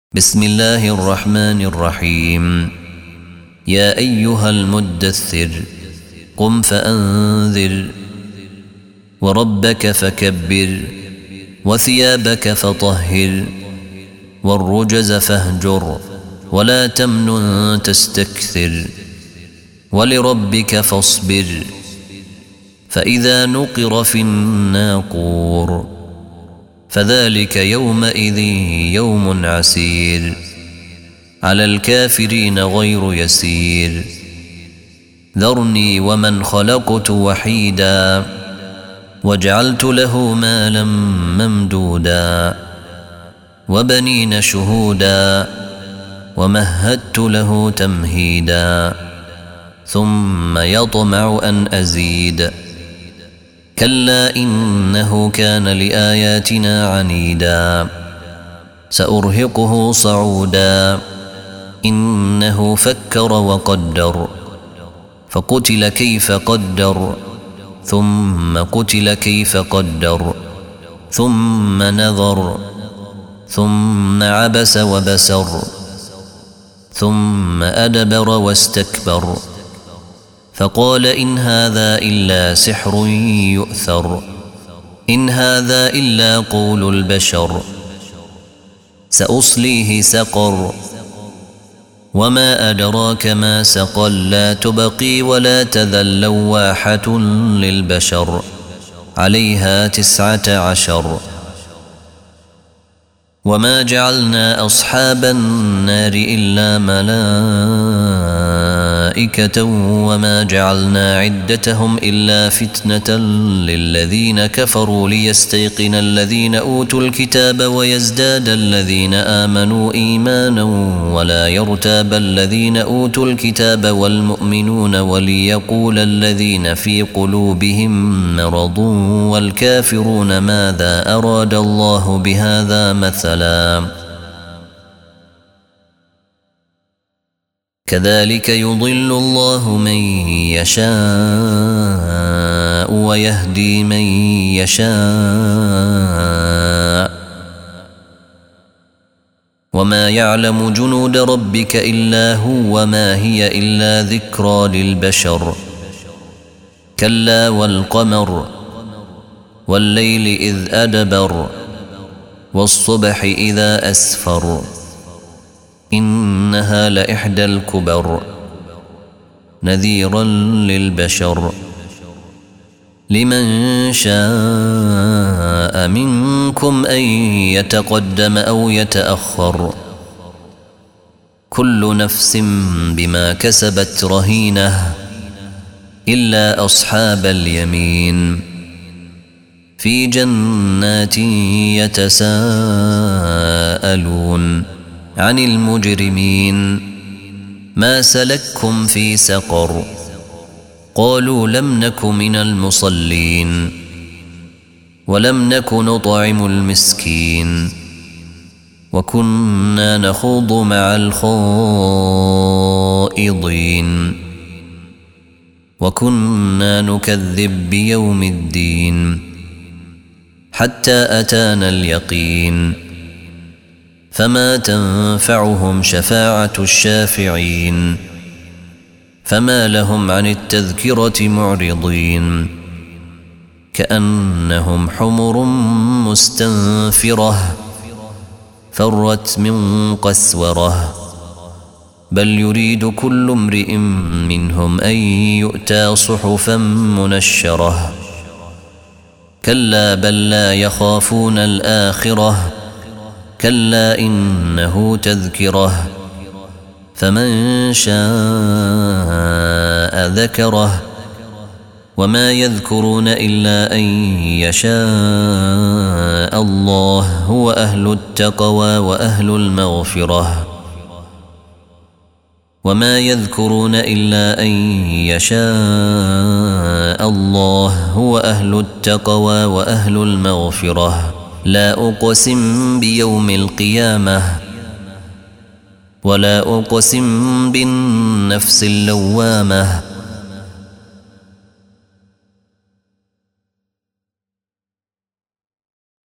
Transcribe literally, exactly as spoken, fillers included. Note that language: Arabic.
بسم الله الرحمن الرحيم. يا أيها المدثر قم فأنذر وربك فكبر وثيابك فطهر والرجز فاهجر ولا تمنن تستكثر ولربك فاصبر فإذا نقر في الناقور فذلك يومئذ يوم عسير على الكافرين غير يسير. ذرني ومن خلقت وحيدا وجعلت له مالا ممدودا وبنين شهودا ومهدت له تمهيدا ثم يطمع أن أزيد كلا إنه كان لآياتنا عنيدا سأرهقه صعودا إنه فكر وقدر فقتل كيف قدر ثم قتل كيف قدر ثم نظر ثم عبس وبسر ثم أدبر واستكبر فقال إن هذا إلا سحر يؤثر إن هذا إلا قول البشر سأصليه سقر وما أدراك ما سقر لا تبقي ولا تذر لواحة للبشر عليها تسعة عشر. وما جعلنا أصحاب النار إلا ملائكة وما جعلنا عدتهم إلا فتنة للذين كفروا ليستيقن الذين أوتوا الكتاب ويزداد الذين آمنوا إيمانا ولا يرتاب الذين أوتوا الكتاب والمؤمنون وليقول الذين في قلوبهم مرض والكافرون ماذا أراد الله بهذا مثلا كذلك يضل الله من يشاء ويهدي من يشاء وما يعلم جنود ربك إلا هو وما هي إلا ذكرى للبشر. كلا والقمر والليل إذ أدبر والصبح إذا أسفر إنها لإحدى الكبر نذيرا للبشر لمن شاء منكم أن يتقدم أو يتأخر كل نفس بما كسبت رهينة إلا أصحاب اليمين في جنات يتساءلون عن المجرمين ما سلككم في سقر قالوا لم نك من المصلين ولم نك نطعم المسكين وكنا نخوض مع الخائضين وكنا نكذب بيوم الدين حتى أتانا اليقين فما تنفعهم شفاعة الشافعين فما لهم عن التذكرة معرضين كأنهم حمر مستنفرة فرت من قسورة بل يريد كل امرئ منهم أن يؤتى صحفا منشرة كلا بل لا يخافون الآخرة كلا إنه تذكرة فمن شاء ذكره وما يذكرون إلا أن يشاء الله هو أهل التقوى وأهل المغفرة وما يذكرون إلا أن يشاء الله هو أهل التقوى وأهل المغفرة. لا أقسم بيوم القيامة ولا أقسم بالنفس اللوامة